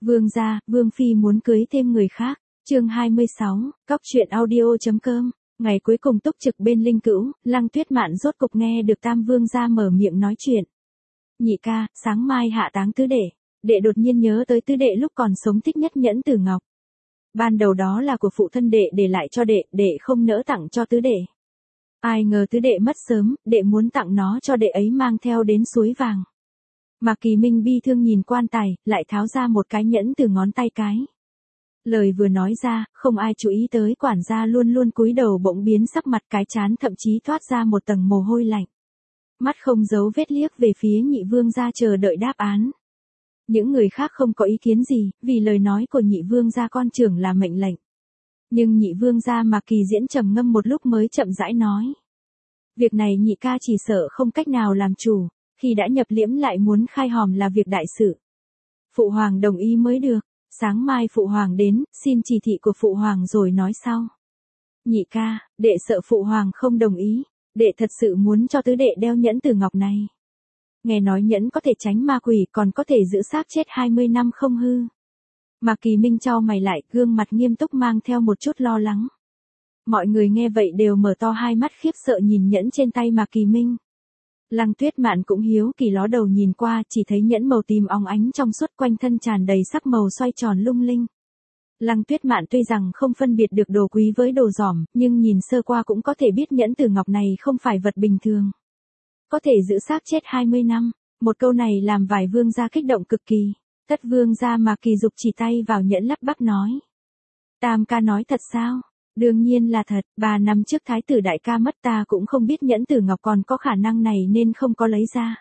Vương gia, Vương Phi muốn cưới thêm người khác. Chương 26, Cóc truyện audio.com. Ngày cuối cùng túc trực bên Linh Cữu, Lăng Tuyết Mạn rốt cục nghe được Tam Vương gia mở miệng nói chuyện. Nhị ca, sáng mai hạ táng tứ đệ. Đệ đột nhiên nhớ tới tứ đệ lúc còn sống thích nhất nhẫn tử ngọc. Ban đầu đó là của phụ thân đệ để lại cho đệ, đệ không nỡ tặng cho tứ đệ. Ai ngờ tứ đệ mất sớm, đệ muốn tặng nó cho đệ ấy mang theo đến suối vàng. Mạc Kỳ Minh bi thương nhìn quan tài, lại tháo ra một cái nhẫn từ ngón tay cái. Lời vừa nói ra, không ai chú ý tới quản gia luôn luôn cúi đầu bỗng biến sắc mặt, cái trán thậm chí thoát ra một tầng mồ hôi lạnh. Mắt không giấu vết liếc về phía nhị vương gia chờ đợi đáp án. Những người khác không có ý kiến gì, vì lời nói của nhị vương gia con trưởng là mệnh lệnh. Nhưng nhị vương gia Mạc Kỳ Diễn trầm ngâm một lúc mới chậm rãi nói. Việc này nhị ca chỉ sợ không cách nào làm chủ, khi đã nhập liễm lại muốn khai hòm là việc đại sự. Phụ hoàng đồng ý mới được, sáng mai phụ hoàng đến, xin chỉ thị của phụ hoàng rồi nói sau. Nhị ca, đệ sợ phụ hoàng không đồng ý, đệ thật sự muốn cho tứ đệ đeo nhẫn tử ngọc này. Nghe nói nhẫn có thể tránh ma quỷ, còn có thể giữ xác chết 20 năm không hư. Mạc Kỳ Minh chau mày lại, gương mặt nghiêm túc mang theo một chút lo lắng. Mọi người nghe vậy đều mở to hai mắt khiếp sợ nhìn nhẫn trên tay Mạc Kỳ Minh. Lăng Tuyết Mạn cũng hiếu kỳ ló đầu nhìn qua, chỉ thấy nhẫn màu tím óng ánh trong suốt, quanh thân tràn đầy sắc màu xoay tròn lung linh. Lăng Tuyết Mạn tuy rằng không phân biệt được đồ quý với đồ giỏm, nhưng nhìn sơ qua cũng có thể biết nhẫn tử ngọc này không phải vật bình thường. Có thể giữ xác chết 20 năm, một câu này làm vài vương gia kích động cực kỳ. Thất vương gia Mạc Kỳ Dục chỉ tay vào nhẫn lắp bắp nói. Tam ca nói thật sao? Đương nhiên là thật, 3 năm trước thái tử đại ca mất ta cũng không biết nhẫn tử ngọc còn có khả năng này nên không có lấy ra.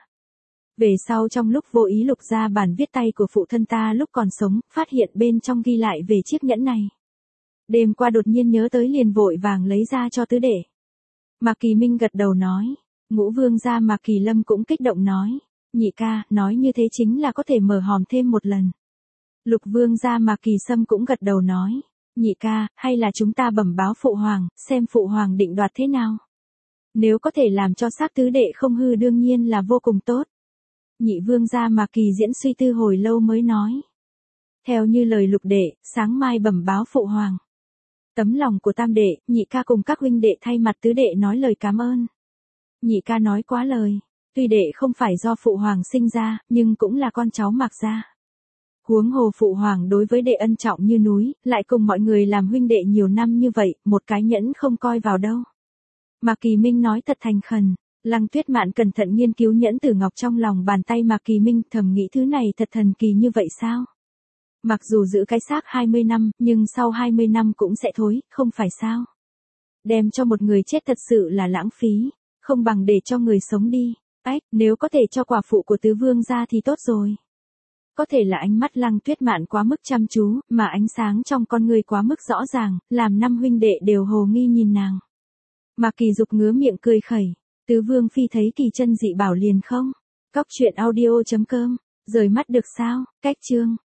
Về sau trong lúc vô ý lục ra bản viết tay của phụ thân ta lúc còn sống, phát hiện bên trong ghi lại về chiếc nhẫn này. Đêm qua đột nhiên nhớ tới liền vội vàng lấy ra cho tứ đệ. Mạc Kỳ Minh gật đầu nói, ngũ vương gia Mạc Kỳ Lâm cũng kích động nói, nhị ca, nói như thế chính là có thể mở hòm thêm một lần. Lục vương gia Mạc Kỳ Sâm cũng gật đầu nói. Nhị ca, hay là chúng ta bẩm báo phụ hoàng, xem phụ hoàng định đoạt thế nào. Nếu có thể làm cho xác tứ đệ không hư đương nhiên là vô cùng tốt. Nhị vương gia Mạc Kỳ Diễn suy tư hồi lâu mới nói. Theo như lời lục đệ, sáng mai bẩm báo phụ hoàng. Tấm lòng của tam đệ, nhị ca cùng các huynh đệ thay mặt tứ đệ nói lời cảm ơn. Nhị ca nói quá lời, tuy đệ không phải do phụ hoàng sinh ra, nhưng cũng là con cháu Mạc gia. Huống hồ phụ hoàng đối với đệ ân trọng như núi, lại cùng mọi người làm huynh đệ nhiều năm như vậy, một cái nhẫn không coi vào đâu. Mạc Kỳ Minh nói thật thành khẩn. Lăng Tuyết Mạn cẩn thận nghiên cứu nhẫn tử ngọc trong lòng bàn tay Mạc Kỳ Minh, thầm nghĩ thứ này thật thần kỳ như vậy sao? Mặc dù giữ cái xác 20 năm, nhưng sau 20 năm cũng sẽ thối, không phải sao? Đem cho một người chết thật sự là lãng phí, không bằng để cho người sống đi. Nếu có thể cho quả phụ của tứ vương ra thì tốt rồi. Có thể là ánh mắt Lăng Tuyết Mạn quá mức chăm chú, mà ánh sáng trong con người quá mức rõ ràng, làm năm huynh đệ đều hồ nghi nhìn nàng. Mạc Kỳ Dục ngứa miệng cười khẩy, tứ vương phi thấy kỳ chân dị bảo liền không? Cóc truyện audio.com, rời mắt được sao? Cách chương.